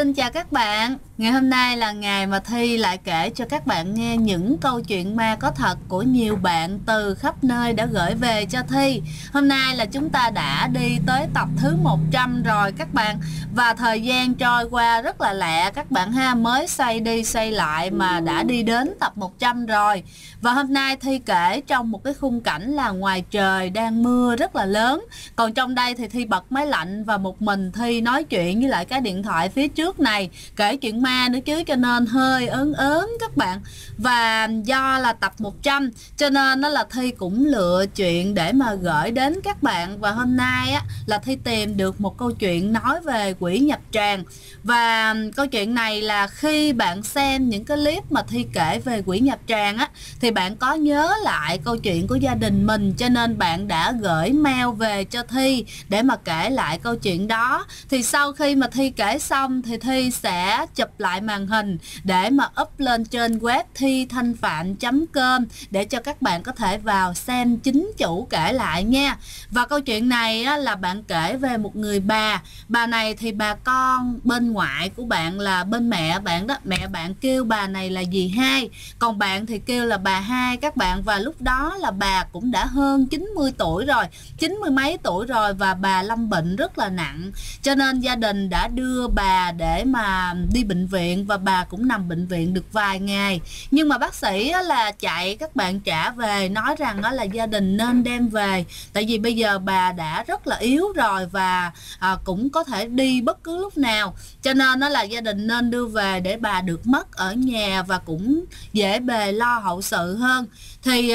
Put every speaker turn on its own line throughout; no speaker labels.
Xin chào các bạn. Ngày hôm nay là ngày mà Thi lại kể cho các bạn nghe những câu chuyện ma có thật của nhiều bạn từ khắp nơi đã gửi về cho Thi. Hôm nay là chúng ta đã đi tới tập thứ 100 rồi các bạn. Và thời gian trôi qua rất là lẹ các bạn ha. Mới xoay đi xoay lại mà đã đi đến tập 100 rồi. Và hôm nay Thi kể trong một cái khung cảnh là ngoài trời đang mưa rất là lớn. Còn trong đây thì Thi bật máy lạnh và một mình Thi nói chuyện với lại cái điện thoại phía trước này, kể chuyện ma nữa chứ, cho nên hơi ớn ớn các bạn. Và do là tập 100 cho nên đó là Thi cũng lựa chuyện để mà gửi đến các bạn. Và hôm nay á là Thi tìm được một câu chuyện nói về quỷ nhập tràng. Và câu chuyện này là khi bạn xem những cái clip mà Thi kể về quỷ nhập tràng á, thì bạn có nhớ lại câu chuyện của gia đình mình, cho nên bạn đã gửi mail về cho Thi để mà kể lại câu chuyện đó. Thì sau khi mà Thi kể xong thì Thi sẽ chụp lại màn hình để mà up lên trên web thithanhpham.com để cho các bạn có thể vào xem chính chủ kể lại nha. Và câu chuyện này á, là bạn kể về một người bà này thì bà con bên ngoại của bạn là bên mẹ bạn đó, mẹ bạn kêu bà này là dì hai, còn bạn thì kêu là bà hai các bạn. Và lúc đó là bà cũng đã hơn 90 tuổi rồi, 90 mấy tuổi rồi, và bà lâm bệnh rất là nặng, cho nên gia đình đã đưa bà để mà đi bệnh viện, và bà cũng nằm bệnh viện được vài ngày. Nhưng mà bác sĩ là chạy các bạn trả về, nói rằng là gia đình nên đem về, tại vì bây giờ bà đã rất là yếu rồi và cũng có thể đi bất cứ lúc nào, cho nên đó là gia đình nên đưa về để bà được mất ở nhà và cũng dễ bề lo hậu sự hơn. Thì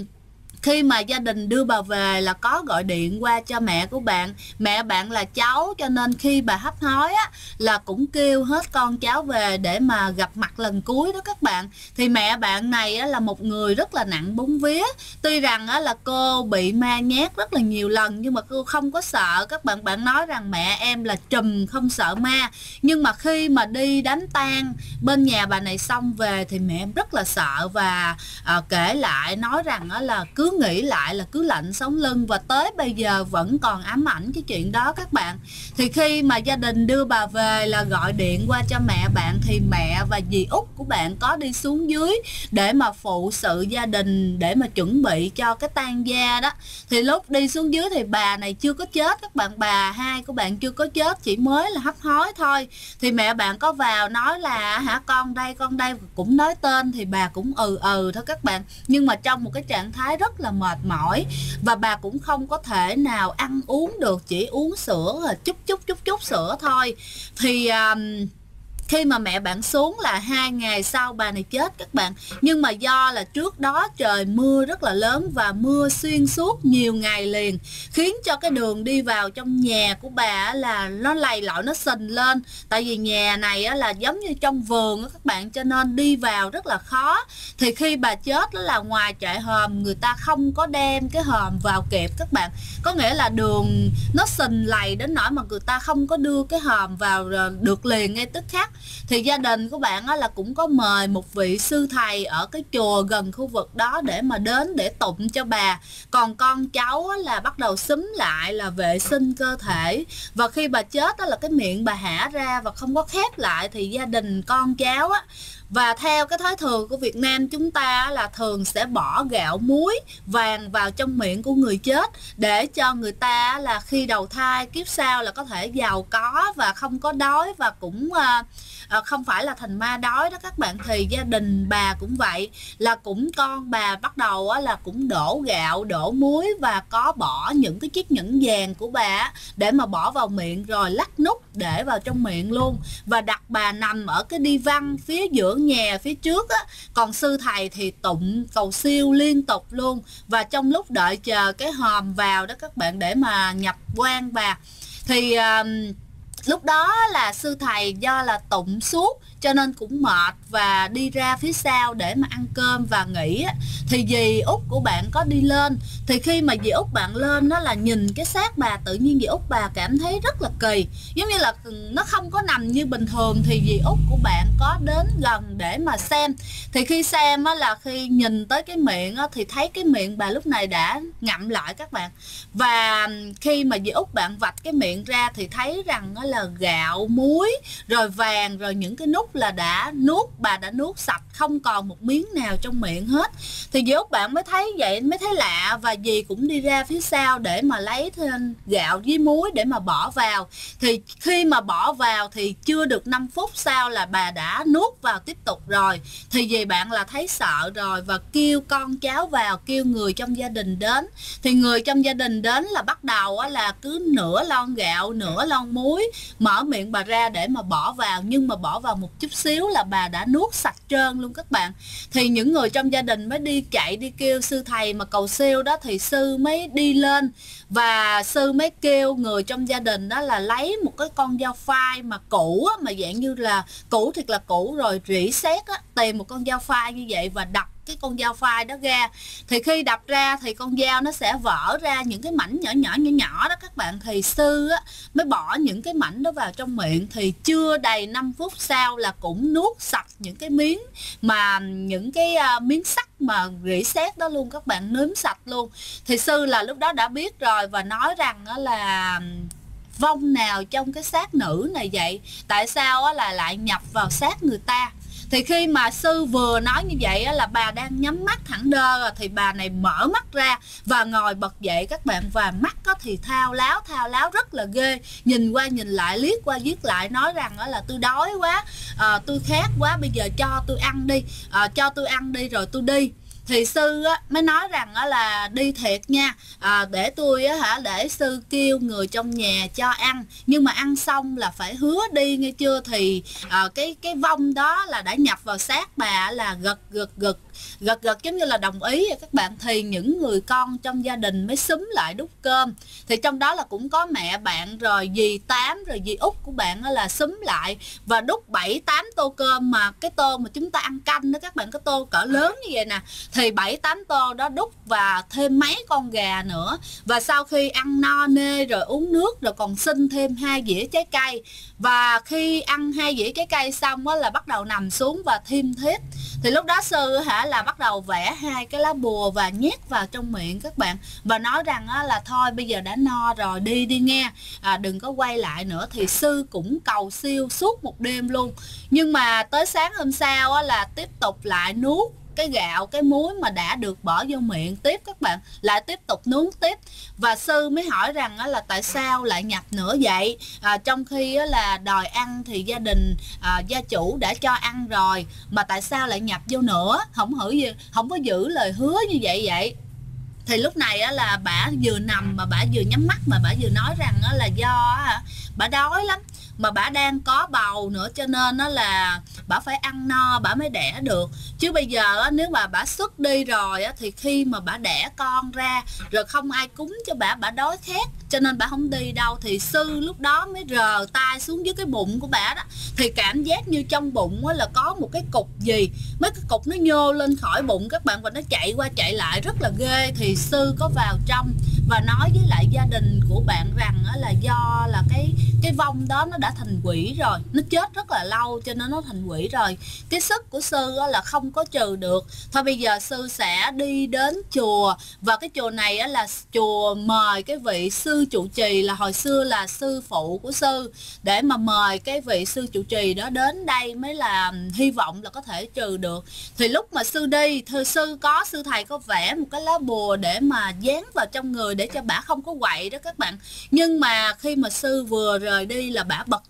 khi mà gia đình đưa bà về là có gọi điện qua cho mẹ của bạn. Mẹ bạn là cháu, cho nên khi bà hấp hối á, là cũng kêu hết con cháu về để mà gặp mặt lần cuối đó các bạn. Thì mẹ bạn này á, là một người rất là nặng bóng vía. Tuy rằng á, là cô bị ma nhát rất là nhiều lần, nhưng mà cô không có sợ các bạn. Bạn nói rằng mẹ em là trùm không sợ ma. Nhưng mà khi mà đi đám tang bên nhà bà này xong về thì mẹ em rất là sợ. Và kể lại nói rằng á, là cứ nghĩ lại là cứ lạnh sống lưng, và tới bây giờ vẫn còn ám ảnh cái chuyện đó các bạn. Thì khi mà gia đình đưa bà về là gọi điện qua cho mẹ bạn, thì mẹ và dì út của bạn có đi xuống dưới để mà phụ sự gia đình để mà chuẩn bị cho cái tang gia đó. Thì lúc đi xuống dưới thì bà này chưa có chết các bạn, bà hai của bạn chưa có chết, chỉ mới là hấp hối thôi. Thì mẹ bạn có vào nói là hả con đây cũng nói tên, thì bà cũng thôi các bạn. Nhưng mà trong một cái trạng thái rất là mệt mỏi, và bà cũng không có thể nào ăn uống được, chỉ uống sữa chút sữa thôi. Thì khi mà mẹ bạn xuống là 2 ngày sau bà này chết các bạn. Nhưng mà do là trước đó trời mưa rất là lớn và mưa xuyên suốt nhiều ngày liền, khiến cho cái đường đi vào trong nhà của bà là nó lầy lội, nó sình lên. Tại vì nhà này là giống như trong vườn đó các bạn, cho nên đi vào rất là khó. Thì khi bà chết đó là ngoài chạy hòm, người ta không có đem cái hòm vào kịp các bạn. Có nghĩa là đường nó sình lầy đến nỗi mà người ta không có đưa cái hòm vào được liền ngay tức khắc. Thì gia đình của bạn là cũng có mời một vị sư thầy ở cái chùa gần khu vực đó để mà đến để tụng cho bà. Còn con cháu là bắt đầu xúm lại là vệ sinh cơ thể. Và khi bà chết đó là cái miệng bà hả ra và không có khép lại, thì gia đình con cháu và theo cái thói thường của Việt Nam chúng ta là thường sẽ bỏ gạo muối vàng vào trong miệng của người chết, để cho người ta là khi đầu thai kiếp sau là có thể giàu có và không có đói, và cũng không phải là thành ma đói đó các bạn. Thì gia đình bà cũng vậy, là cũng con bà bắt đầu là cũng đổ gạo đổ muối, và có bỏ những cái chiếc nhẫn vàng của bà để mà bỏ vào miệng, rồi lắc nút để vào trong miệng luôn, và đặt bà nằm ở cái đi văn phía giữa nhà phía trước á. Còn sư thầy thì tụng cầu siêu liên tục luôn, và trong lúc đợi chờ cái hòm vào đó các bạn để mà nhập quan bà, thì lúc đó là sư thầy do là tụng suốt cho nên cũng mệt và đi ra phía sau để mà ăn cơm và nghỉ á, thì dì út của bạn có đi lên. Thì khi mà dì út bạn lên đó là nhìn cái xác bà, tự nhiên dì út bà cảm thấy rất là kỳ, giống như là nó không có nằm như bình thường. Thì dì út của bạn có đến gần để mà xem. Thì khi xem á, là khi nhìn tới cái miệng á, thì thấy cái miệng bà lúc này đã ngậm lại các bạn. Và khi mà dì út bạn vạch cái miệng ra thì thấy rằng đó là gạo, muối, rồi vàng, rồi những cái nút là bà đã nuốt sạch, không còn một miếng nào trong miệng hết. Thì dì út bạn mới thấy vậy, mới thấy lạ, và dì cũng đi ra phía sau để mà lấy thêm gạo với muối để mà bỏ vào. Thì khi mà bỏ vào thì chưa được 5 phút sau là bà đã nuốt vào tiếp tục rồi. Thì dì bạn là thấy sợ rồi và kêu con cháu vào, kêu người trong gia đình đến. Thì người trong gia đình đến là bắt đầu là cứ nửa lon gạo, nửa lon muối mở miệng bà ra để mà bỏ vào, nhưng mà bỏ vào một chút xíu là bà đã nuốt sạch trơn luôn các bạn. Thì những người trong gia đình mới đi chạy đi kêu sư thầy mà cầu siêu đó. Thì sư mới đi lên và sư mới kêu người trong gia đình đó là lấy một cái con dao phai mà cũ á, mà dạng như là cũ thiệt là cũ rồi, rỉ sét á, tìm một con dao phai như vậy và đập cái con dao phai đó ra. Thì khi đập ra thì con dao nó sẽ vỡ ra những cái mảnh nhỏ đó các bạn. Thì sư á, mới bỏ những cái mảnh đó vào trong miệng. Thì chưa đầy 5 phút sau là cũng nuốt sạch những cái miếng mà những cái miếng sắt mà rỉ sét đó luôn các bạn, nếm sạch luôn. Thì sư là lúc đó đã biết rồi và nói rằng đó là vong nào trong cái xác nữ này vậy, tại sao là lại nhập vào xác người ta. Thì khi mà sư vừa nói như vậy là bà đang nhắm mắt thẳng đơ rồi, thì bà này mở mắt ra và ngồi bật dậy các bạn. Và mắt thì thao láo rất là ghê, nhìn qua nhìn lại, liếc qua liếc lại, nói rằng là tôi đói quá, tôi khát quá, bây giờ cho tôi ăn đi, cho tôi ăn đi rồi tôi đi. Thì sư mới nói rằng là đi thiệt nha, để tôi để sư kêu người trong nhà cho ăn, nhưng mà ăn xong là phải hứa đi nghe chưa. Thì cái vong đó là đã nhập vào xác bà là gật giống như là đồng ý các bạn. Thì những người con trong gia đình mới xúm lại đút cơm. Thì trong đó là cũng có mẹ bạn, rồi dì Tám, rồi dì út của bạn là xúm lại và đút 7-8 tô cơm. Mà cái tô mà chúng ta ăn canh đó các bạn, cái tô cỡ lớn như vậy nè, thì 7-8 tô đó đút và thêm mấy con gà nữa. Và sau khi ăn no nê rồi uống nước rồi còn xin thêm 2 dĩa trái cây. Và khi ăn 2 dĩa trái cây xong là bắt đầu nằm xuống và thiêm thiếp. Thì lúc đó sư là bắt đầu vẽ 2 cái lá bùa và nhét vào trong miệng các bạn, và nói rằng là thôi bây giờ đã no rồi, đi nghe, đừng có quay lại nữa. Thì sư cũng cầu siêu suốt một đêm luôn. Nhưng mà tới sáng hôm sau là tiếp tục lại nuốt cái gạo, cái muối mà đã được bỏ vô miệng tiếp các bạn, lại tiếp tục nướng tiếp. Và sư mới hỏi rằng là tại sao lại nhập nữa vậy, trong khi là đòi ăn thì gia đình gia chủ đã cho ăn rồi, mà tại sao lại nhập vô nữa, không có giữ lời hứa như vậy. Thì lúc này là bả vừa nằm mà bả vừa nhắm mắt mà bả vừa nói rằng là do bả đói lắm, mà bả đang có bầu nữa, cho nên là bả phải ăn no bả mới đẻ được. Chứ bây giờ nếu mà bả xuất đi rồi thì khi mà bả đẻ con ra rồi không ai cúng cho bả đói khát, cho nên bả không đi đâu. Thì sư lúc đó mới rờ tay xuống dưới cái bụng của bả đó, thì cảm giác như trong bụng là có một cái cục gì, mấy cái cục nó nhô lên khỏi bụng các bạn, và nó chạy qua chạy lại rất là ghê. Thì sư có vào trong và nói với lại gia đình của bạn rằng là do là cái vong đó nó đã thành quỷ rồi, nó chết rất là lâu cho nên nó thành quỷ rồi. Cái sức của sư là không có trừ được. Thôi bây giờ sư sẽ đi đến chùa, và cái chùa này là chùa mời cái vị sư trụ trì, là hồi xưa là sư phụ của sư, để mà mời cái vị sư trụ trì đó đến đây mới là hy vọng là có thể trừ được. Thì lúc mà sư đi, sư thầy có vẽ một cái lá bùa để mà dán vào trong người để cho bả không có quậy đó các bạn. Nhưng mà khi mà sư vừa rời đi là bả bật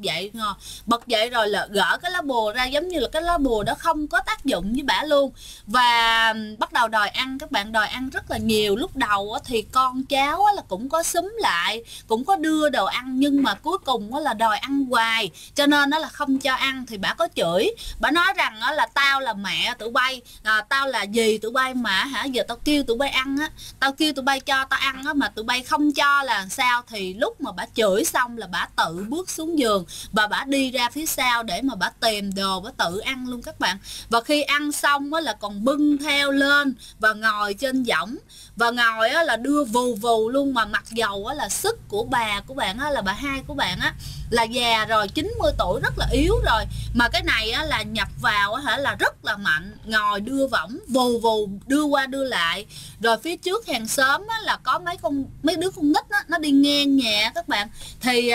dậy rồi là gỡ cái lá bùa ra, giống như là cái lá bùa đó không có tác dụng với bả luôn. Và bắt đầu đòi ăn các bạn, đòi ăn rất là nhiều. Lúc đầu thì con cháu là cũng có xúm lại, cũng có đưa đồ ăn, nhưng mà cuối cùng là đòi ăn hoài, cho nên là không cho ăn. Thì bả có chửi, bả nói rằng là tao là mẹ tụi bay, tao là dì tụi bay mà giờ tao kêu tụi bay ăn tao kêu tụi bay cho tao ăn mà tụi bay không cho là làm sao, thì lúc mà bả chửi xong là bả tự bước xuống giường và bả đi ra phía sau để mà bả tìm đồ bả tự ăn luôn các bạn. Và khi ăn xong á là còn bưng theo lên và ngồi trên võng, và ngồi á là đưa vù vù luôn, mà mặc dầu á là sức của bà của bạn á, là bà hai của bạn á là già rồi, 90 tuổi, rất là yếu rồi, mà cái này á là nhập vào á hả là rất là mạnh, ngồi đưa võng vù vù đưa qua đưa lại. Rồi phía trước hàng xóm á là có mấy đứa con nít á, nó đi ngang nhà các bạn, thì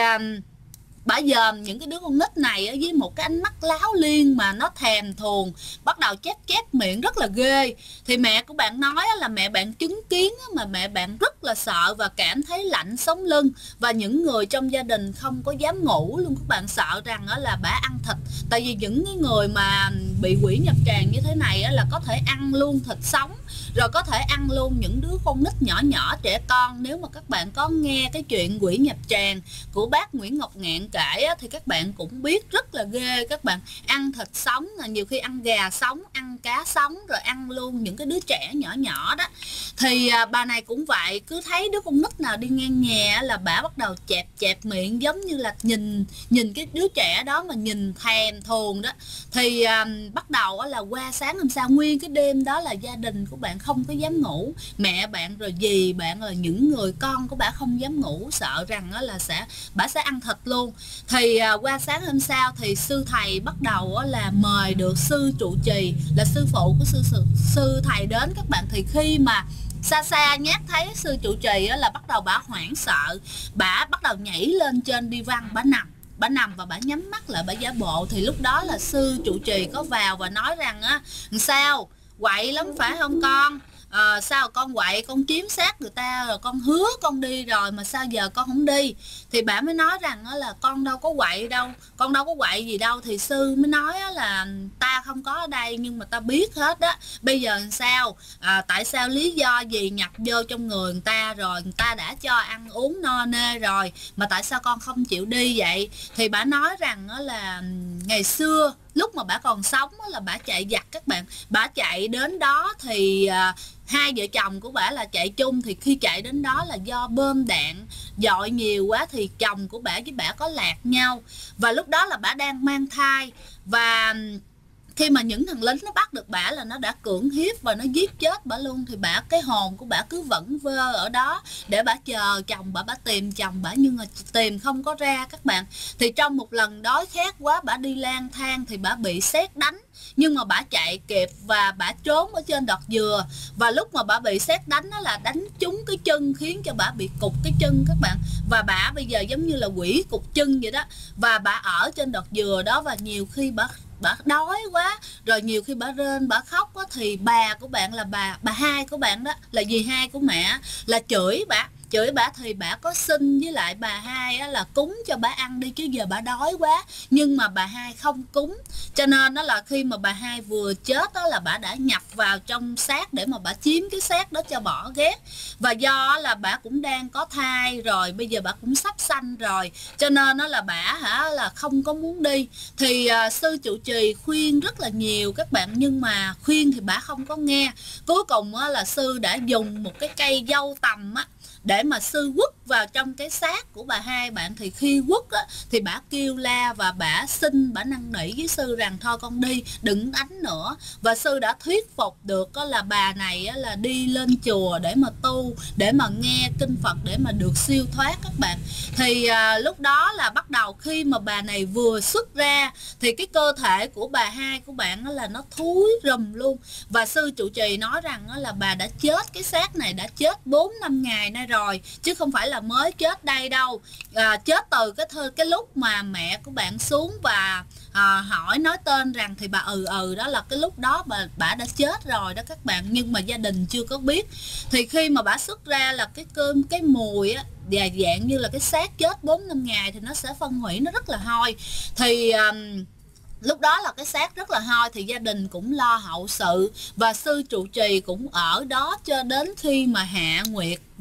bả dòm những cái đứa con nít này á, với một cái ánh mắt láo liên mà nó thèm thuồng, bắt đầu chép chép miệng rất là ghê. Thì mẹ của bạn nói là mẹ bạn chứng kiến mà mẹ bạn rất là sợ và cảm thấy lạnh sống lưng, và những người trong gia đình không có dám ngủ luôn các bạn, sợ rằng là bả ăn thịt. Tại vì những cái người mà bị quỷ nhập tràng như thế này là có thể ăn luôn thịt sống, rồi có thể ăn luôn những đứa con nít nhỏ nhỏ, trẻ con. Nếu mà các bạn có nghe cái chuyện quỷ nhập tràng của bác Nguyễn Ngọc Ngạn kể thì các bạn cũng biết rất là ghê. Các bạn ăn thịt sống, là nhiều khi ăn gà sống, ăn cá sống, rồi ăn luôn những cái đứa trẻ nhỏ nhỏ đó. Thì bà này cũng vậy, cứ thấy đứa con nít nào đi ngang nhà là bà bắt đầu chẹp chẹp miệng, giống như là nhìn cái đứa trẻ đó mà nhìn thèm thuồng đó. Thì bắt đầu là qua sáng hôm sau, nguyên cái đêm đó là gia đình của bạn không có dám ngủ, mẹ bạn rồi dì bạn rồi những người con của bà không dám ngủ, sợ rằng là bà sẽ ăn thịt luôn. Thì qua sáng hôm sau thì sư thầy bắt đầu là mời được sư trụ trì, là sư phụ của sư thầy đến các bạn. Thì khi mà xa xa nhát thấy sư trụ trì là bắt đầu bà hoảng sợ, bà bắt đầu nhảy lên trên đi văn, bà nằm và bà nhắm mắt lại, bà giả bộ. Thì lúc đó là sư trụ trì có vào và nói rằng sao quậy lắm phải không con, sao con quậy, con chiếm xác người ta rồi, con hứa con đi rồi mà sao giờ con không đi. Thì bà mới nói rằng là con đâu có quậy đâu, con đâu có quậy gì đâu. Thì sư mới nói là ta không có ở đây nhưng mà ta biết hết á, bây giờ sao, tại sao lý do gì nhập vô trong người người ta rồi, người ta đã cho ăn uống no nê rồi mà tại sao con không chịu đi vậy. Thì bà nói rằng là ngày xưa lúc mà bà còn sống là bà chạy giặc các bạn, bà chạy đến đó thì hai vợ chồng của bà là chạy chung. Thì khi chạy đến đó là do bom đạn dội nhiều quá thì chồng của bà với bà có lạc nhau, và lúc đó là bà đang mang thai. Và khi mà những thằng lính nó bắt được bả là nó đã cưỡng hiếp và nó giết chết bả luôn. Thì bả, cái hồn của bả cứ vẩn vơ ở đó để bả chờ chồng bả tìm chồng bả, nhưng mà tìm không có ra các bạn. Thì trong một lần đói khát quá, bả đi lang thang thì bả bị sét đánh, nhưng mà bả chạy kịp và bả trốn ở trên đọt dừa. Và lúc mà bả bị sét đánh đó là đánh trúng cái chân, khiến cho bả bị cụt cái chân các bạn. Và bả bây giờ giống như là quỷ cụt chân vậy đó. Và bả ở trên đọt dừa đó, và nhiều khi bả đói quá rồi, nhiều khi bả rên bả khóc á, thì bà của bạn là bà hai của bạn đó, là dì hai của mẹ, là chửi bả. Thì bả có xin với lại bà hai là cúng cho bả ăn đi, chứ giờ bả đói quá. Nhưng mà bà hai không cúng, cho nên đó là khi mà bà hai vừa chết đó là bả đã nhập vào trong xác để mà bả chiếm cái xác đó cho bỏ ghét. Và do là bả cũng đang có thai rồi, bây giờ bả cũng sắp sanh rồi, cho nên đó là bả là không có muốn đi. Thì sư trụ trì khuyên rất là nhiều các bạn, nhưng mà khuyên thì bả không có nghe. Cuối cùng là sư đã dùng một cái cây dâu tằm để mà sư quất vào trong cái xác của bà hai bạn. Thì khi quất thì bả kêu la và bả xin, bả năn nỉ với sư rằng thôi con đi, đừng đánh nữa. Và sư đã thuyết phục được là bà này là đi lên chùa để mà tu, để mà nghe kinh Phật, để mà được siêu thoát các bạn. Thì lúc đó là bắt đầu khi mà bà này vừa xuất ra thì cái cơ thể của bà hai của bạn là nó thúi rùm luôn. Và sư trụ trì nói rằng là bà đã chết, cái xác này đã chết 4-5 ngày nay rồi, chứ không phải là mới chết đây đâu. Chết từ cái lúc mà mẹ của bạn xuống và hỏi nói tên rằng thì bà đó là cái lúc đó bà đã chết rồi đó các bạn, nhưng mà gia đình chưa có biết. Thì khi mà bà xuất ra là cái mùi và dạng như là cái xác chết 4-5 ngày thì nó sẽ phân hủy, nó rất là hôi. Thì lúc đó là cái xác rất là hôi, thì gia đình cũng lo hậu sự và sư trụ trì cũng ở đó cho đến khi mà hạ nguyệt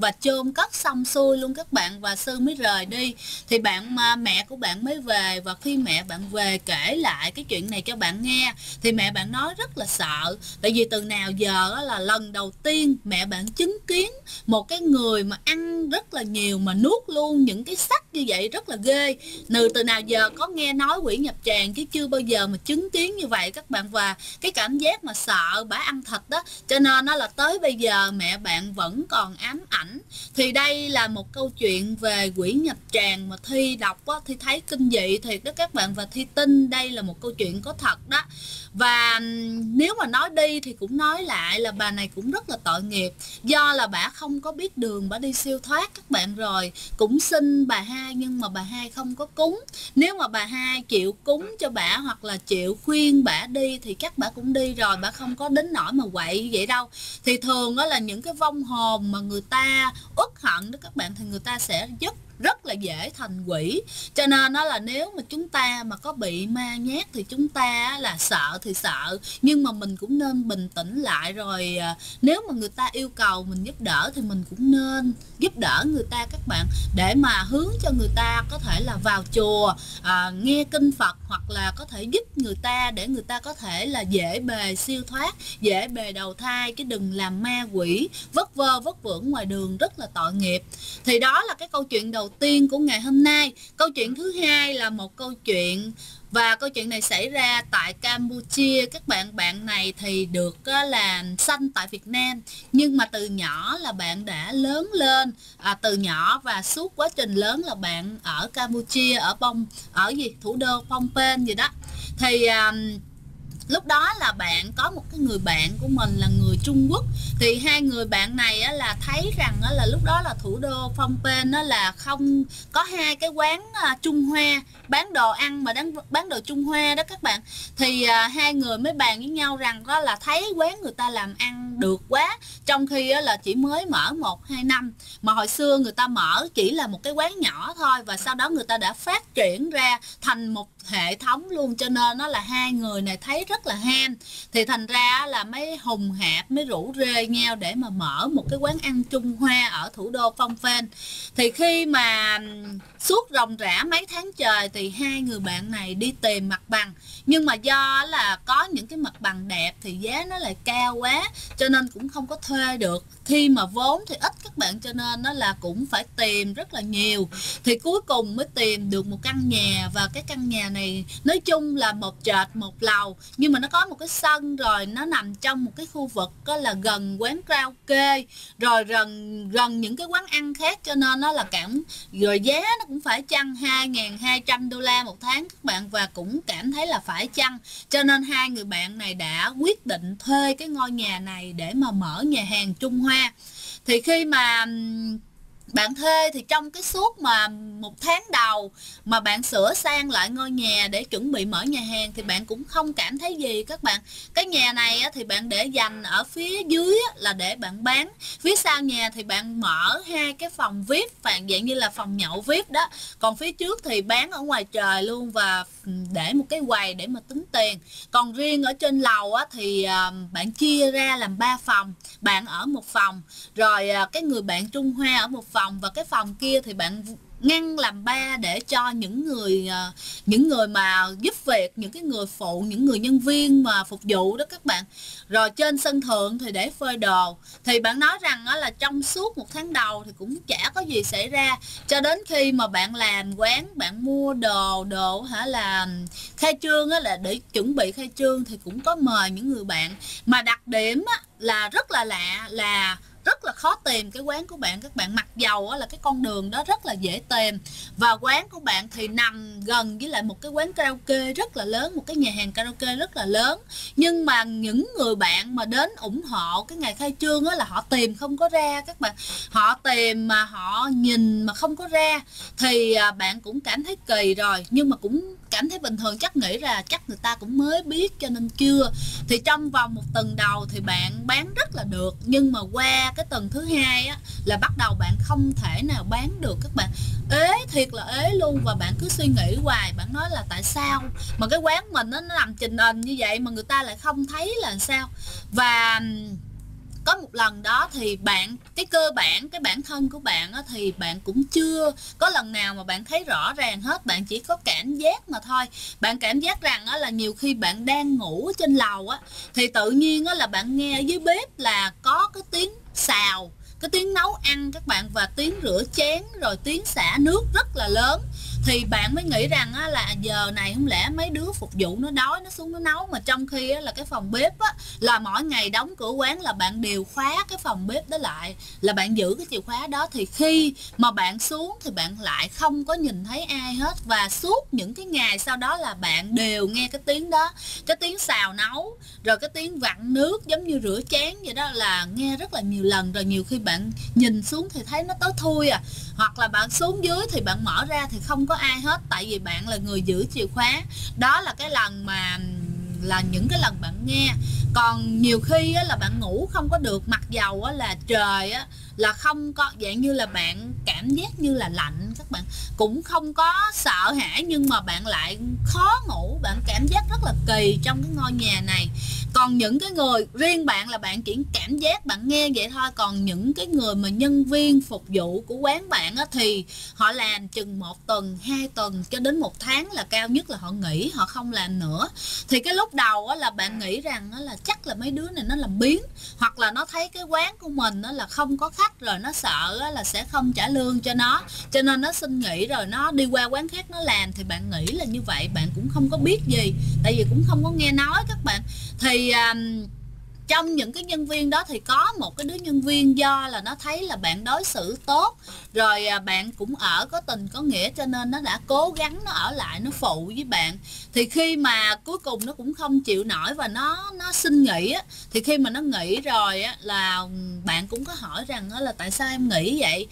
và chôn cất xong xuôi luôn các bạn, và sư mới rời đi. Thì mẹ của bạn mới về, và khi mẹ bạn về kể lại cái chuyện này cho bạn nghe thì mẹ bạn nói rất là sợ. Tại vì từ nào giờ là lần đầu tiên mẹ bạn chứng kiến một cái người mà ăn rất là nhiều mà nuốt luôn những cái xác như vậy, rất là ghê. Từ nào giờ có nghe nói quỷ nhập tràng chứ chưa bao giờ mà chứng kiến như vậy các bạn. Và cái cảm giác mà sợ bả ăn thịt đó, cho nên nó là tới bây giờ mẹ bạn vẫn còn ám ảnh. Thì đây là một câu chuyện về quỷ nhập tràng mà Thi đọc á, Thi thấy kinh dị thiệt đó các bạn, và Thi tin đây là một câu chuyện có thật đó. Và nếu mà nói đi thì cũng nói lại là bà này cũng rất là tội nghiệp, do là bà không có biết đường bà đi siêu thoát các bạn. Rồi cũng xin bà hai nhưng mà bà hai không có cúng. Nếu mà bà hai chịu cúng cho bà hoặc là chịu khuyên bà đi thì chắc bà cũng đi rồi, bà không có đến nỗi mà quậy vậy đâu. Thì thường đó là những cái vong hồn mà người ta uất hận đó các bạn, thì người ta sẽ rất là dễ thành quỷ. Cho nên đó là nếu mà chúng ta mà có bị ma nhát thì chúng ta là sợ thì sợ, nhưng mà mình cũng nên bình tĩnh lại. Rồi nếu mà người ta yêu cầu mình giúp đỡ thì mình cũng nên giúp đỡ người ta các bạn, để mà hướng cho người ta có thể là vào chùa nghe kinh Phật, hoặc là có thể giúp người ta để người ta có thể là dễ bề siêu thoát, dễ bề đầu thai, chứ đừng làm ma quỷ vất vơ vất vưởng ngoài đường, rất là tội nghiệp. Thì đó là cái câu chuyện đầu tiên của ngày hôm nay. Câu chuyện thứ hai là một câu chuyện, và câu chuyện này xảy ra tại Campuchia các bạn. Bạn này thì được là sanh tại Việt Nam, nhưng mà từ nhỏ là bạn đã lớn lên từ nhỏ, và suốt quá trình lớn là bạn ở Campuchia, ở thủ đô Phnom Penh gì đó. Thì lúc đó là bạn có một cái người bạn của mình là người Trung Quốc. Thì hai người bạn này á, là thấy rằng á, là lúc đó là thủ đô Phnom Penh á, là không có hai cái quán Trung Hoa bán đồ ăn mà bán đồ Trung Hoa đó các bạn. Thì hai người mới bàn với nhau rằng đó là thấy quán người ta làm ăn được quá, trong khi á, là chỉ mới mở 1-2 năm, mà hồi xưa người ta mở chỉ là một cái quán nhỏ thôi, và sau đó người ta đã phát triển ra thành một hệ thống luôn. Cho nên nó là hai người này thấy rất là ham, thì thành ra là mấy hùng hạp mới rủ rê nhau để mà mở một cái quán ăn Trung Hoa ở thủ đô Phnom Penh. Thì khi mà suốt ròng rã mấy tháng trời thì hai người bạn này đi tìm mặt bằng, nhưng mà do là có những cái mặt bằng đẹp thì giá nó lại cao quá, cho nên cũng không có thuê được. Khi mà vốn thì ít các bạn, cho nên nó là cũng phải tìm rất là nhiều. Thì cuối cùng mới tìm được một căn nhà, và cái căn nhà này nói chung là một trệt một lầu, nhưng mà nó có một cái sân, rồi nó nằm trong một cái khu vực có là gần quán karaoke, rồi gần những cái quán ăn khác, cho nên nó là rồi giá nó cũng phải chăng $2.200 một tháng các bạn, và cũng cảm thấy là phải chăng. Cho nên hai người bạn này đã quyết định thuê cái ngôi nhà này để mà mở nhà hàng Trung Hoa. Thì khi mà bạn thuê thì trong cái suốt mà 1 tháng đầu mà bạn sửa sang lại ngôi nhà để chuẩn bị mở nhà hàng thì bạn cũng không cảm thấy gì các bạn. Cái nhà này á, thì bạn để dành ở phía dưới á, là để bạn bán. Phía sau nhà thì bạn mở 2 cái phòng VIP, dạng như là phòng nhậu VIP đó. Còn phía trước thì bán ở ngoài trời luôn, và để một cái quầy để mà tính tiền. Còn riêng ở trên lầu á, thì bạn chia ra làm 3 phòng, bạn ở một phòng, rồi cái người bạn Trung Hoa ở một phòng, và cái phòng kia thì bạn ngăn làm 3 để cho những người mà giúp việc, những cái người phụ, những người nhân viên mà phục vụ đó các bạn. Rồi trên sân thượng thì để phơi đồ. Thì bạn nói rằng là trong suốt 1 tháng đầu thì cũng chả có gì xảy ra, cho đến khi mà bạn làm quán, bạn mua đồ là khai trương á, là để chuẩn bị khai trương thì cũng có mời những người bạn. Mà đặc điểm á, là rất là lạ là rất là khó tìm cái quán của bạn các bạn, mặc dầu là cái con đường đó rất là dễ tìm, và quán của bạn thì nằm gần với lại một cái quán karaoke rất là lớn, một cái nhà hàng karaoke rất là lớn. Nhưng mà những người bạn mà đến ủng hộ cái ngày khai trương là họ tìm không có ra các bạn, họ tìm mà họ nhìn mà không có ra, thì bạn cũng cảm thấy kỳ rồi, nhưng mà cũng cảm thấy bình thường, chắc nghĩ là chắc người ta cũng mới biết cho nên chưa. Thì trong vòng 1 tuần đầu thì bạn bán rất là được, nhưng mà qua cái tuần thứ 2 á, là bắt đầu bạn không thể nào bán được các bạn. Ế, thiệt là ế luôn. Và bạn cứ suy nghĩ hoài, bạn nói là tại sao mà cái quán mình nó nằm trình hình như vậy mà người ta lại không thấy là sao. Và có một lần đó thì bạn, cái cơ bản, cái bản thân của bạn á, thì bạn cũng chưa có lần nào mà bạn thấy rõ ràng hết, bạn chỉ có cảm giác mà thôi. Bạn cảm giác rằng á, là nhiều khi bạn đang ngủ ở trên lầu á, thì tự nhiên á, là bạn nghe ở dưới bếp là có cái tiếng xào, cái tiếng nấu ăn các bạn, và tiếng rửa chén rồi tiếng xả nước rất là lớn. Thì bạn mới nghĩ rằng á, là giờ này không lẽ mấy đứa phục vụ nó đói nó xuống nó nấu, mà trong khi á, là cái phòng bếp á, là mỗi ngày đóng cửa quán là bạn đều khóa cái phòng bếp đó lại, là bạn giữ cái chìa khóa đó. Thì khi mà bạn xuống thì bạn lại không có nhìn thấy ai hết, và suốt những cái ngày sau đó là bạn đều nghe cái tiếng đó, cái tiếng xào nấu rồi cái tiếng vặn nước giống như rửa chén vậy đó, là nghe rất là nhiều lần. Rồi nhiều khi bạn nhìn xuống thì thấy nó tối thui à, hoặc là bạn xuống dưới thì bạn mở ra thì không có ai hết, tại vì bạn là người giữ chìa khóa. Đó là cái lần mà là những cái lần bạn nghe. Còn nhiều khi á, là bạn ngủ không có được, mặc dầu á, là trời á, là không có dạng như là bạn cảm giác như là lạnh các bạn, cũng không có sợ hãi, nhưng mà bạn lại khó ngủ, bạn cảm giác rất là kỳ trong cái ngôi nhà này. Còn những cái người, riêng bạn là bạn chỉ cảm giác bạn nghe vậy thôi, còn những cái người mà nhân viên phục vụ của quán bạn á, thì họ làm chừng 1 tuần, 2 tuần cho đến 1 tháng là cao nhất là họ nghỉ, họ không làm nữa. Thì cái lúc đầu á, là bạn nghĩ rằng á, là chắc là mấy đứa này nó làm biếng, hoặc là nó thấy cái quán của mình á, là không có khách rồi nó sợ á, là sẽ không trả lương cho nó nên nó xin nghỉ rồi nó đi qua quán khác nó làm. Thì bạn nghĩ là như vậy, bạn cũng không có biết gì, tại vì cũng không có nghe nói các bạn. Thì trong những cái nhân viên đó thì có một cái đứa nhân viên do là nó thấy là bạn đối xử tốt, rồi bạn cũng ở có tình có nghĩa, cho nên nó đã cố gắng nó ở lại nó phụ với bạn. Thì khi mà cuối cùng nó cũng không chịu nổi và nó xin nghỉ á, thì khi mà nó nghỉ rồi á, là bạn cũng có hỏi rằng á, là tại sao em nghỉ vậy,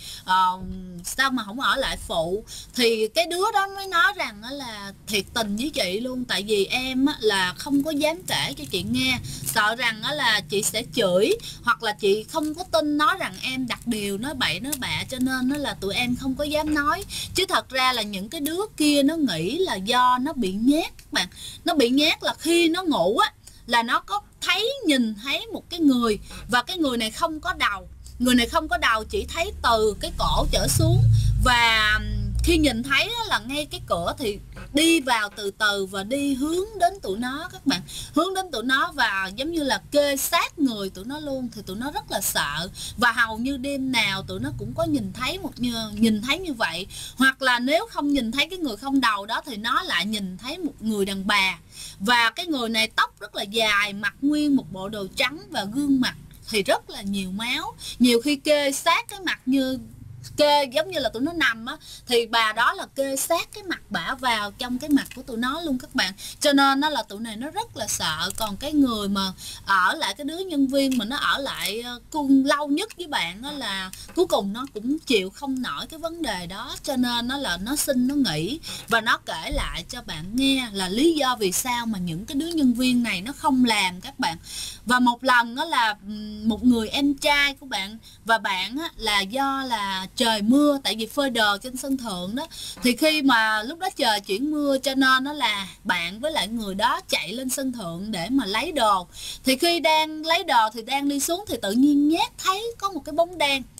sao mà không ở lại phụ. Thì cái đứa đó mới nói rằng á, là thiệt tình với chị luôn, tại vì em á, là không có dám kể cho chị nghe, sợ rằng á, là chị sẽ chửi, hoặc là chị không có tin nói rằng em đặt điều nói bậy nói bạ, cho nên nó là tụi em không có dám nói. Chứ thật ra là những cái đứa kia nó nghĩ là do nó bị nhát các bạn. Nó bị nhát là khi nó ngủ á, là nó có nhìn thấy một cái người, và cái người này không có đầu. Người này không có đầu, chỉ thấy từ cái cổ trở xuống, và khi nhìn thấy là ngay cái cửa thì đi vào từ từ và đi hướng đến tụi nó các bạn, hướng đến tụi nó và giống như là kê sát người tụi nó luôn. Thì tụi nó rất là sợ, và hầu như đêm nào tụi nó cũng có nhìn thấy như vậy. Hoặc là nếu không nhìn thấy cái người không đầu đó thì nó lại nhìn thấy một người đàn bà, và cái người này tóc rất là dài, mặc nguyên một bộ đồ trắng, và gương mặt thì rất là nhiều máu. Nhiều khi kê sát cái mặt như kê giống như là tụi nó nằm á, thì bà đó là kê sát cái mặt bả vào trong cái mặt của tụi nó luôn các bạn. Cho nên nó là tụi này nó rất là sợ. Còn cái người mà ở lại, cái đứa nhân viên mà nó ở lại cùng lâu nhất với bạn đó, là cuối cùng nó cũng chịu không nổi cái vấn đề đó, cho nên nó là nó xin nó nghỉ. Và nó kể lại cho bạn nghe là lý do vì sao mà những cái đứa nhân viên này nó không làm các bạn. Và một lần đó là một người em trai của bạn và bạn á, là do là trời mưa, tại vì phơi đồ trên sân thượng đó, thì khi mà lúc đó trời chuyển mưa, cho nên nó là bạn với lại người đó chạy lên sân thượng để mà lấy đồ. Thì khi đang lấy đồ thì đang đi xuống, thì tự nhiên nhát thấy có một cái bóng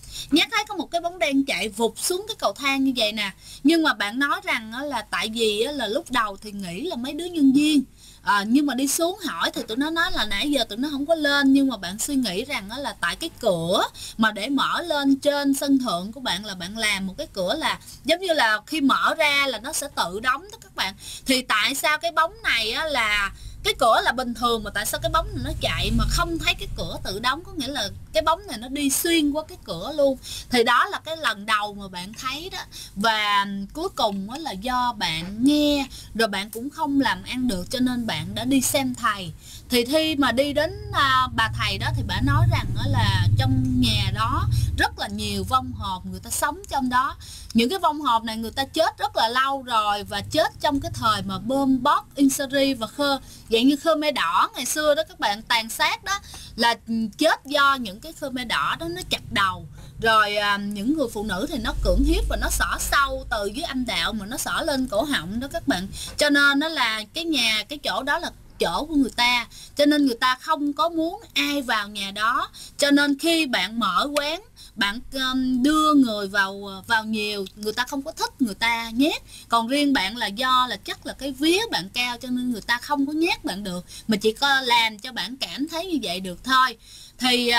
đen chạy vụt xuống cái cầu thang như vậy nè. Nhưng mà bạn nói rằng là tại vì là lúc đầu thì nghĩ là mấy đứa nhân viên, nhưng mà đi xuống hỏi thì tụi nó nói là nãy giờ tụi nó không có lên. Nhưng mà bạn suy nghĩ rằng đó là tại cái cửa mà để mở lên trên sân thượng của bạn, là bạn làm một cái cửa là giống như là khi mở ra là nó sẽ tự đóng đó các bạn. Thì tại sao cái bóng này á, là cái cửa là bình thường mà tại sao cái bóng này nó chạy mà không thấy cái cửa tự đóng, có nghĩa là cái bóng này nó đi xuyên qua cái cửa luôn. Thì đó là cái lần đầu mà bạn thấy đó. Và cuối cùng là do bạn nghe rồi bạn cũng không làm ăn được, cho nên bạn đã đi xem thầy. Thì khi mà đi đến bà thầy đó thì bà nói rằng là trong nhà đó rất là nhiều vong hồn người ta sống trong đó. Những cái vong hồn này người ta chết rất là lâu rồi, và chết trong cái thời mà bom bóp Insari và dạng như Khmer Đỏ ngày xưa đó các bạn, tàn sát đó, là chết do những cái Khmer Đỏ đó nó chặt đầu. Rồi những người phụ nữ thì nó cưỡng hiếp và nó xỏ sâu từ dưới âm đạo mà nó xỏ lên cổ họng đó các bạn. Cho nên nó là cái chỗ đó là chỗ của người ta, cho nên người ta không có muốn ai vào nhà đó. Cho nên khi bạn mở quán, bạn đưa người vào nhiều, người ta không có thích, người ta nhét. Còn riêng bạn là do là chắc là cái vía bạn cao cho nên người ta không có nhét bạn được, mà chỉ có làm cho bạn cảm thấy như vậy được thôi. Thì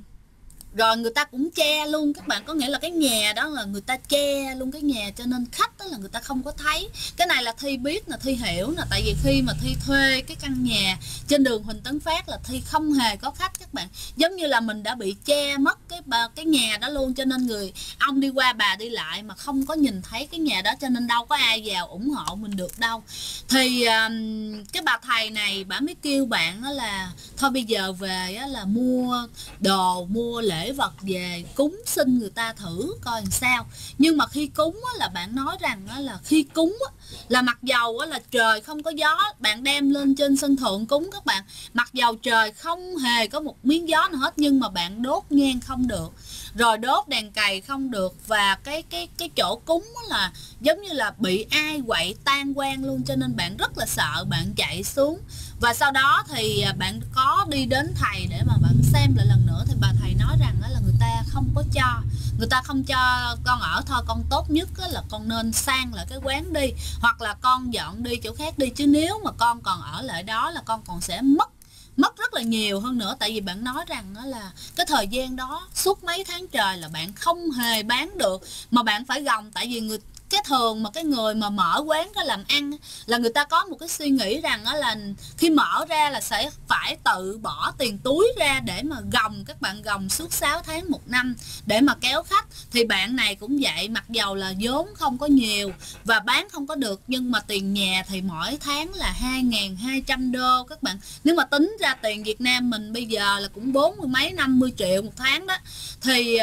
rồi người ta cũng che luôn các bạn, có nghĩa là cái nhà đó là người ta che luôn cái nhà, cho nên khách đó là người ta không có thấy. Cái này là Thi biết là Thi hiểu nè, tại vì khi mà Thi thuê cái căn nhà trên đường Huỳnh Tấn Phát là Thi không hề có khách các bạn, giống như là mình đã bị che mất cái nhà đó luôn, cho nên người ông đi qua bà đi lại mà không có nhìn thấy cái nhà đó, cho nên đâu có ai vào ủng hộ mình được đâu. Thì cái bà thầy này bà mới kêu bạn đó là thôi bây giờ về là mua đồ, mua lễ vật về cúng xin người ta thử coi làm sao. Nhưng mà khi cúng là bạn nói rằng là khi cúng là mặc dầu là trời không có gió, bạn đem lên trên sân thượng cúng các bạn, mặc dầu trời không hề có một miếng gió nào hết, nhưng mà bạn đốt nhang không được, rồi đốt đèn cày không được, và cái chỗ cúng là giống như là bị ai quậy tan quang luôn, cho nên bạn rất là sợ, bạn chạy xuống. Và sau đó thì bạn có đi đến thầy để mà bạn xem lại lần nữa, thì bà thầy nói rằng là người ta không có cho, người ta không cho con ở thôi, con tốt nhất là con nên sang lại cái quán đi, hoặc là con dọn đi chỗ khác đi, chứ nếu mà con còn ở lại đó là con còn sẽ mất rất là nhiều hơn nữa. Tại vì bạn nói rằng là cái thời gian đó suốt mấy tháng trời là bạn không hề bán được, mà bạn phải gồng. Tại vì cái thường mà cái người mà mở quán ra làm ăn là người ta có một cái suy nghĩ rằng là khi mở ra là sẽ phải tự bỏ tiền túi ra để mà gồng, các bạn gồng suốt 6 tháng 1 năm để mà kéo khách. Thì bạn này cũng vậy, mặc dầu là vốn không có nhiều và bán không có được, nhưng mà tiền nhà thì mỗi tháng là 2.200 đô các bạn. Nếu mà tính ra tiền Việt Nam mình bây giờ là cũng 40 mấy 50 triệu một tháng đó. Thì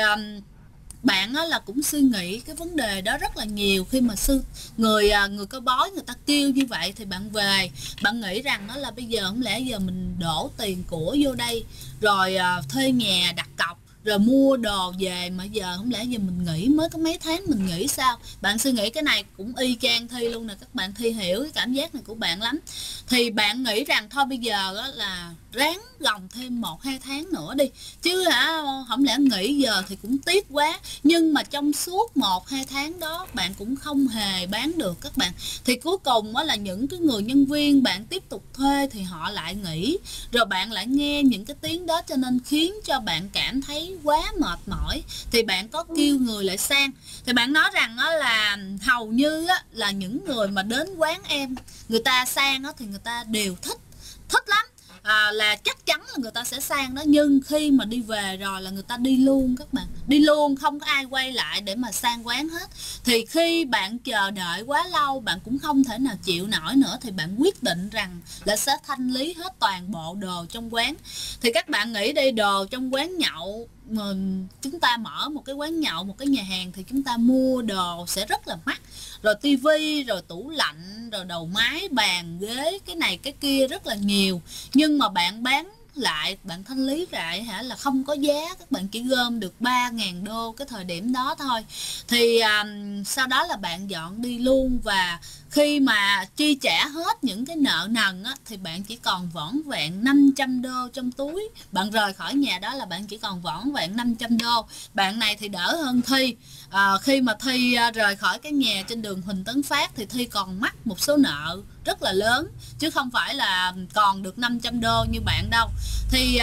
bạn là cũng suy nghĩ cái vấn đề đó rất là nhiều. Khi mà người có bói người ta kêu như vậy thì bạn về, bạn nghĩ rằng đó là bây giờ không lẽ giờ mình đổ tiền của vô đây, rồi thuê nhà đặt cọc, rồi mua đồ về, mà giờ không lẽ giờ mình nghỉ mới có mấy tháng mình nghỉ sao? Bạn suy nghĩ cái này cũng y chang Thi luôn nè các bạn. Thi hiểu cái cảm giác này của bạn lắm. Thì bạn nghĩ rằng thôi bây giờ đó là ráng gồng thêm 1-2 tháng nữa đi, chứ không lẽ nghỉ giờ thì cũng tiếc quá. Nhưng mà trong suốt 1-2 tháng đó bạn cũng không hề bán được các bạn. Thì cuối cùng là những cái người nhân viên bạn tiếp tục thuê thì họ lại nghỉ, rồi bạn lại nghe những cái tiếng đó, cho nên khiến cho bạn cảm thấy quá mệt mỏi. Thì bạn có kêu người lại sang. Thì bạn nói rằng là hầu như là những người mà đến quán em, người ta sang thì người ta đều thích lắm, là chắc chắn là người ta sẽ sang đó. Nhưng khi mà đi về rồi là người ta đi luôn các bạn, đi luôn, không có ai quay lại để mà sang quán hết. Thì khi bạn chờ đợi quá lâu, bạn cũng không thể nào chịu nổi nữa, thì bạn quyết định rằng là sẽ thanh lý hết toàn bộ đồ trong quán. Thì các bạn nghĩ đi, đồ trong quán nhậu, mà chúng ta mở một cái quán nhậu, một cái nhà hàng, thì chúng ta mua đồ sẽ rất là mắc, rồi tivi, rồi tủ lạnh, rồi đầu máy, bàn, ghế, cái này cái kia rất là nhiều. Nhưng mà bạn bán lại, bạn thanh lý lại là không có giá, các bạn chỉ gom được 3.000 đô cái thời điểm đó thôi. Thì sau đó là bạn dọn đi luôn. Và khi mà chi trả hết những cái nợ nần thì bạn chỉ còn vỏn vẹn 500 đô trong túi. Bạn rời khỏi nhà đó là bạn chỉ còn vỏn vẹn 500 đô. Bạn này thì đỡ hơn Thi. Khi mà Thi rời khỏi cái nhà trên đường Huỳnh Tấn Phát thì Thi còn mắc một số nợ rất là lớn, chứ không phải là còn được 500 đô như bạn đâu. Thì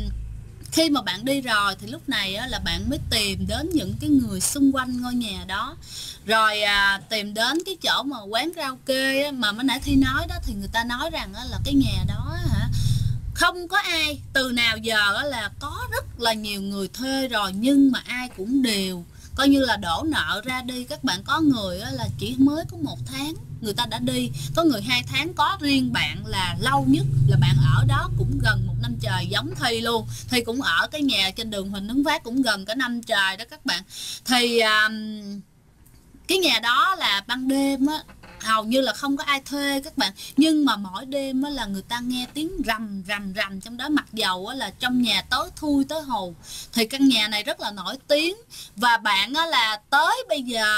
khi mà bạn đi rồi thì lúc này là bạn mới tìm đến những cái người xung quanh ngôi nhà đó, rồi tìm đến cái chỗ mà quán karaoke mà mới nãy Thi nói đó. Thì người ta nói rằng là cái nhà đó không có ai, từ nào giờ là có rất là nhiều người thuê rồi, nhưng mà ai cũng đều coi như là đổ nợ ra đi các bạn. Có người là chỉ mới có 1 tháng người ta đã đi, có người 2 tháng, có riêng bạn là lâu nhất là bạn ở đó cũng gần 1 năm trời, giống Thi luôn. Thi cũng ở cái nhà trên đường Huỳnh Tấn Phát cũng gần cả năm trời đó các bạn. Thì cái nhà đó là ban đêm hầu như là không có ai thuê các bạn, nhưng mà mỗi đêm là người ta nghe tiếng rầm rầm trong đó, mặc dầu là trong nhà tối thui tới hù. Thì căn nhà này rất là nổi tiếng. Và bạn là tới bây giờ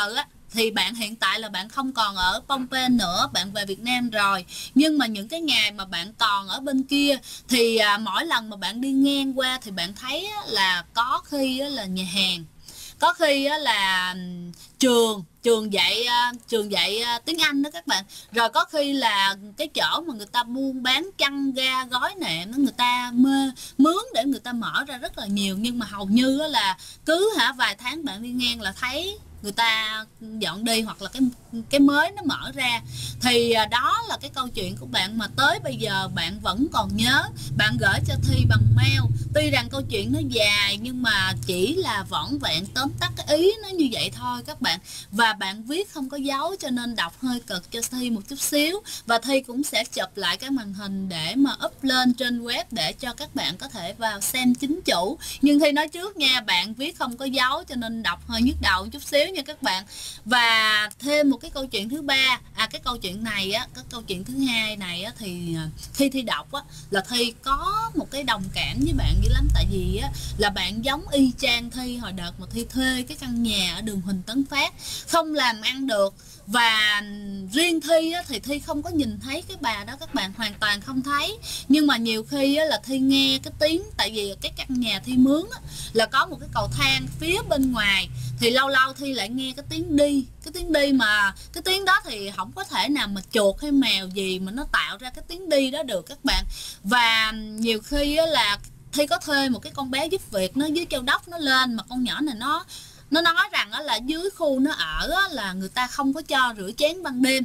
thì bạn hiện tại là bạn không còn ở Phnom Penh nữa, bạn về Việt Nam rồi. Nhưng mà những cái ngày mà bạn còn ở bên kia thì mỗi lần mà bạn đi ngang qua thì bạn thấy là có khi là nhà hàng, có khi là trường trường dạy tiếng Anh đó các bạn, rồi có khi là cái chỗ mà người ta buôn bán chăn ga gói nệm, người ta mướn để người ta mở ra rất là nhiều. Nhưng mà hầu như là cứ vài tháng bạn đi ngang là thấy người ta dọn đi, hoặc là cái mới nó mở ra. Thì đó là cái câu chuyện của bạn mà tới bây giờ bạn vẫn còn nhớ. Bạn gửi cho Thi bằng mail, tuy rằng câu chuyện nó dài nhưng mà chỉ là vỏn vẹn tóm tắt cái ý nó như vậy thôi các bạn. Và bạn viết không có dấu cho nên đọc hơi cực cho Thi một chút xíu. Và Thi cũng sẽ chụp lại cái màn hình để mà up lên trên web để cho các bạn có thể vào xem chính chủ. Nhưng Thi nói trước nha, bạn viết không có dấu cho nên đọc hơi nhức đầu một chút xíu nha các bạn. Và thêm một cái câu chuyện thứ ba, cái câu chuyện này á, cái câu chuyện thứ hai này á, thì khi Thi đọc á là Thi có một cái đồng cảm với bạn dữ lắm. Tại vì á là bạn giống y chang Thi hồi đợt mà Thi thuê cái căn nhà ở đường Huỳnh Tấn Phát, không làm ăn được. Và riêng Thi á, thì Thi không có nhìn thấy cái bà đó các bạn, hoàn toàn không thấy. Nhưng mà nhiều khi á, là Thi nghe cái tiếng, tại vì cái căn nhà Thi mướn á, là có một cái cầu thang phía bên ngoài, thì lâu lâu Thi lại nghe cái tiếng đi, mà cái tiếng đó thì không có thể nào mà chuột hay mèo gì mà nó tạo ra cái tiếng đi đó được các bạn. Và nhiều khi á, là Thi có thuê một cái con bé giúp việc nó dưới Châu Đốc nó lên, mà con nhỏ này nó nói rằng là dưới khu nó ở là người ta không có cho rửa chén ban đêm,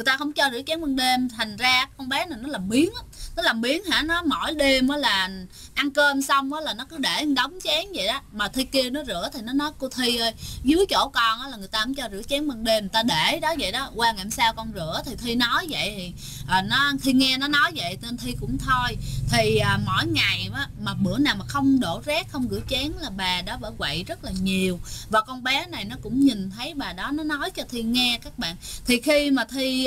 thành ra con bé này nó làm biếng nó mỗi đêm là ăn cơm xong là nó cứ để đống chén vậy đó. Mà Thi kêu nó rửa thì nó nói cô Thi ơi, dưới chỗ con là người ta không cho rửa chén ban đêm, người ta để đó vậy đó, qua ngày hôm sau con rửa. Thì Thi nói vậy thì Thi nghe nó nói vậy nên Thi cũng thôi. Thì mỗi ngày mà bữa nào mà không đổ rác, không rửa chén là bà đó bả quậy rất là nhiều. Và con bé này nó cũng nhìn thấy bà đó, nó nói cho Thi nghe các bạn. Thì khi mà Thi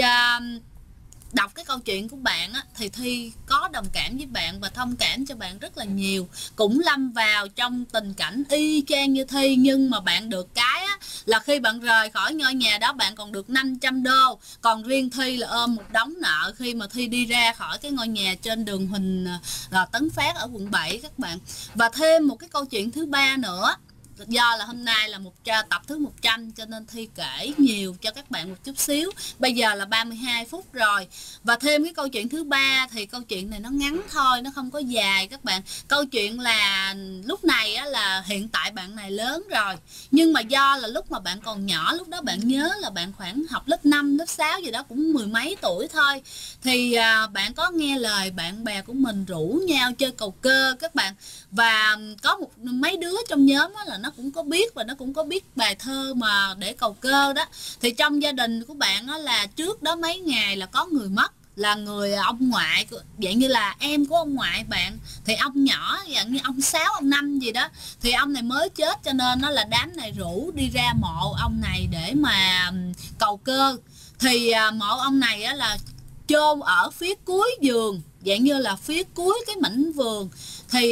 đọc cái câu chuyện của bạn á, thì Thi có đồng cảm với bạn và thông cảm cho bạn rất là nhiều, cũng lâm vào trong tình cảnh y chang như Thi. Nhưng mà bạn được cái á, là khi bạn rời khỏi ngôi nhà đó bạn còn được 500 đô, còn riêng Thi là ôm một đống nợ khi mà Thi đi ra khỏi cái ngôi nhà trên đường Huỳnh Tấn Phát ở quận 7 các bạn. Và thêm một cái câu chuyện thứ ba nữa, do là hôm nay là tập thứ 100 cho nên Thi kể nhiều cho các bạn một chút xíu. Bây giờ là 32 phút rồi. Và thêm cái câu chuyện thứ ba thì câu chuyện này nó ngắn thôi, nó không có dài các bạn. Câu chuyện là lúc này á, là hiện tại bạn này lớn rồi, nhưng mà do là lúc mà bạn còn nhỏ, lúc đó bạn nhớ là bạn khoảng học lớp 5, lớp 6 gì đó, cũng mười mấy tuổi thôi. Thì bạn có nghe lời bạn bè của mình rủ nhau chơi cầu cơ các bạn. Và có mấy đứa trong nhóm là nó cũng có biết, và nó cũng có biết bài thơ mà để cầu cơ đó. Thì trong gia đình của bạn là trước đó mấy ngày là có người mất, là người ông ngoại, dạng như là em của ông ngoại bạn. Thì ông nhỏ dạng như ông 6, ông 5 gì đó, thì ông này mới chết, cho nên nó là đám này rủ đi ra mộ ông này để mà cầu cơ. Thì mộ ông này là chôn ở phía cuối vườn, dạng như là phía cuối cái mảnh vườn. Thì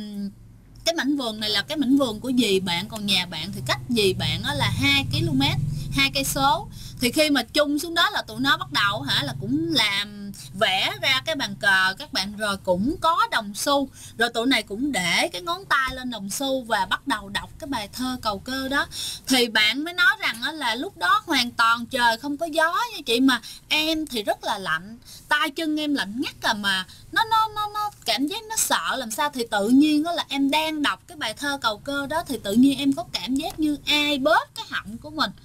cái mảnh vườn này là cái mảnh vườn của dì bạn, còn nhà bạn thì cách dì bạn là 2 km, 2 cây số. Thì khi mà chung xuống đó là tụi nó bắt đầu là cũng làm vẽ ra cái bàn cờ các bạn, rồi cũng có đồng xu, rồi tụi này cũng để cái ngón tay lên đồng xu và bắt đầu đọc cái bài thơ cầu cơ đó. Thì bạn mới nói rằng là lúc đó hoàn toàn trời không có gió nha chị, mà em thì rất là lạnh, tay chân em lạnh ngắt mà nó cảm giác nó sợ làm sao. Thì tự nhiên là em đang đọc cái bài thơ cầu cơ đó, thì tự nhiên em có cảm giác như ai bóp cái họng của mình,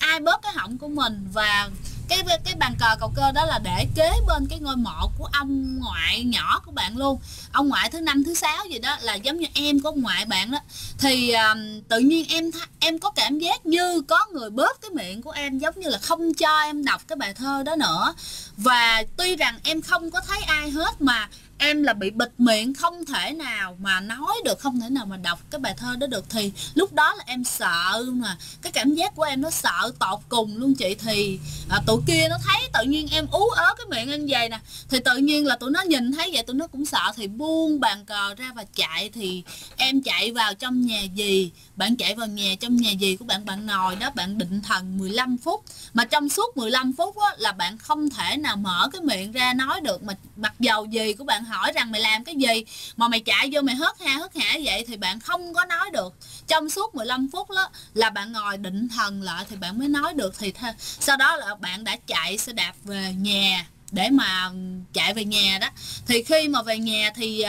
và cái bàn cờ cầu cơ đó là để kế bên cái ngôi mộ của ông ngoại nhỏ của bạn luôn, ông ngoại thứ 5, thứ 6 gì đó, là giống như em của ông ngoại bạn đó. Thì tự nhiên em có cảm giác như có người bóp cái miệng của em, giống như là không cho em đọc cái bài thơ đó nữa. Và tuy rằng em không có thấy ai hết, mà em là bị bịt miệng, không thể nào mà nói được, không thể nào mà đọc cái bài thơ đó được. Thì lúc đó là em sợ mà, cái cảm giác của em nó sợ tột cùng luôn chị. Thì tụi kia nó thấy tự nhiên em ú ớ cái miệng em vậy nè, thì tự nhiên là tụi nó nhìn thấy vậy tụi nó cũng sợ, thì buông bàn cờ ra và chạy. Thì em chạy vào trong nhà dì, bạn chạy vào trong nhà dì của bạn, bạn ngồi đó bạn định thần 15 phút, mà trong suốt 15 phút á, là bạn không thể nào mở cái miệng ra nói được. Mà mặc dầu dì của bạn hỏi rằng mày làm cái gì mà mày chạy vô mày hớt ha vậy, thì bạn không có nói được. Trong suốt 15 phút đó là bạn ngồi định thần lại thì bạn mới nói được. Thì sau đó là bạn đã chạy xe đạp về nhà để mà chạy về nhà đó. Thì khi mà về nhà thì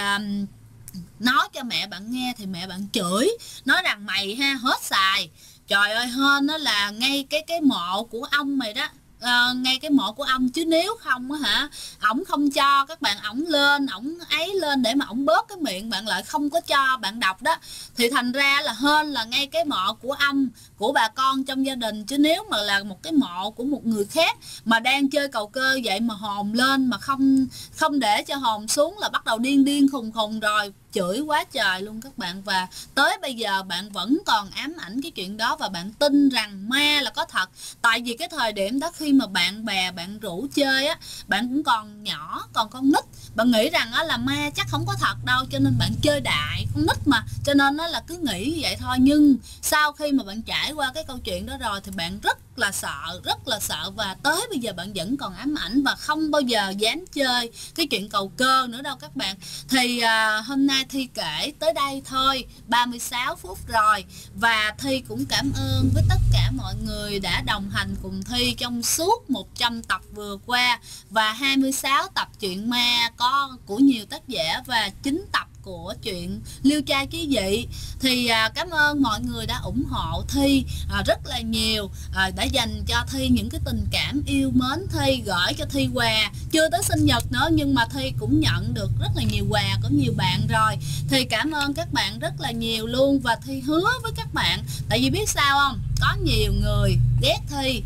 nói cho mẹ bạn nghe, thì mẹ bạn chửi, nói rằng mày ha hết xài. Trời ơi, hên đó là ngay cái mộ của ông mày đó, ngay cái mộ của ông, chứ nếu không á hả, ổng không cho các bạn, ổng lên ổng ấy lên để mà ổng bớt cái miệng bạn lại, không có cho bạn đọc đó. Thì thành ra là hên là ngay cái mộ của ông, của bà con trong gia đình, chứ nếu mà là một cái mộ của một người khác mà đang chơi cầu cơ vậy mà hồn lên mà không để cho hồn xuống là bắt đầu điên khùng rồi, chửi quá trời luôn các bạn. Và tới bây giờ bạn vẫn còn ám ảnh cái chuyện đó, và bạn tin rằng ma là có thật. Tại vì cái thời điểm đó khi mà bạn bè bạn rủ chơi á, bạn cũng còn nhỏ, còn con nít, bạn nghĩ rằng á là ma chắc không có thật đâu, cho nên bạn chơi đại, con nít mà, cho nên nó là cứ nghĩ vậy thôi. Nhưng sau khi mà bạn trải qua cái câu chuyện đó rồi thì bạn rất là sợ, và tới bây giờ bạn vẫn còn ám ảnh và không bao giờ dám chơi cái chuyện cầu cơ nữa đâu các bạn. Thì hôm nay Thi kể tới đây thôi, 36 phút rồi, và Thi cũng cảm ơn với tất cả mọi người đã đồng hành cùng Thi trong suốt 100 tập vừa qua, và 26 tập truyện ma có của nhiều tác giả, và 9 tập của chuyện Liêu Trai Ký Dị. Thì cảm ơn mọi người đã ủng hộ Thi rất là nhiều, đã dành cho Thi những cái tình cảm yêu mến Thi, gửi cho Thi quà, chưa tới sinh nhật nữa nhưng mà Thi cũng nhận được rất là nhiều quà của nhiều bạn rồi. Thì cảm ơn các bạn rất là nhiều luôn, và Thi hứa với các bạn, tại vì biết sao không, có nhiều người ghét Thi,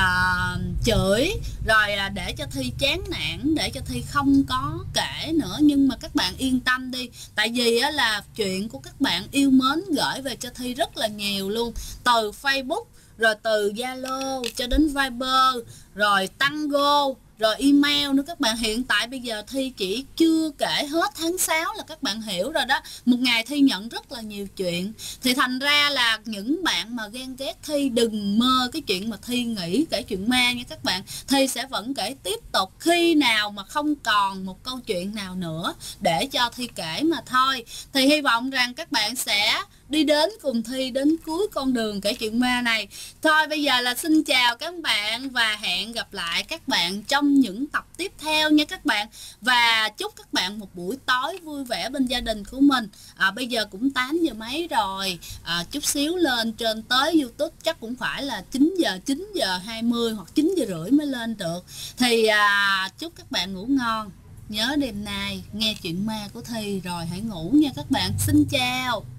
chửi rồi để cho Thi chán nản, để cho Thi không có kể nữa. Nhưng mà các bạn yên tâm đi, tại vì là chuyện của các bạn yêu mến gửi về cho Thi rất là nhiều luôn, từ Facebook, rồi từ Zalo cho đến Viber, rồi Tango, rồi email nữa các bạn. Hiện tại bây giờ Thi chỉ chưa kể hết tháng 6 là các bạn hiểu rồi đó. Một ngày Thi nhận rất là nhiều chuyện. Thì thành ra là những bạn mà ghen ghét Thi đừng mơ cái chuyện mà Thi nghĩ kể chuyện ma nha các bạn. Thi sẽ vẫn kể tiếp tục khi nào mà không còn một câu chuyện nào nữa để cho Thi kể mà thôi. Thì hy vọng rằng các bạn sẽ đi đến cùng Thi đến cuối con đường kể chuyện ma này. Thôi bây giờ là xin chào các bạn, và hẹn gặp lại các bạn trong những tập tiếp theo nha các bạn. Và chúc các bạn một buổi tối vui vẻ bên gia đình của mình. Bây giờ cũng 8 giờ mấy rồi, chút xíu lên trên tới YouTube chắc cũng phải là 9 giờ 20 hoặc 9 giờ rưỡi mới lên được. Thì chúc các bạn ngủ ngon. Nhớ đêm nay nghe chuyện ma của Thi rồi hãy ngủ nha các bạn. Xin chào.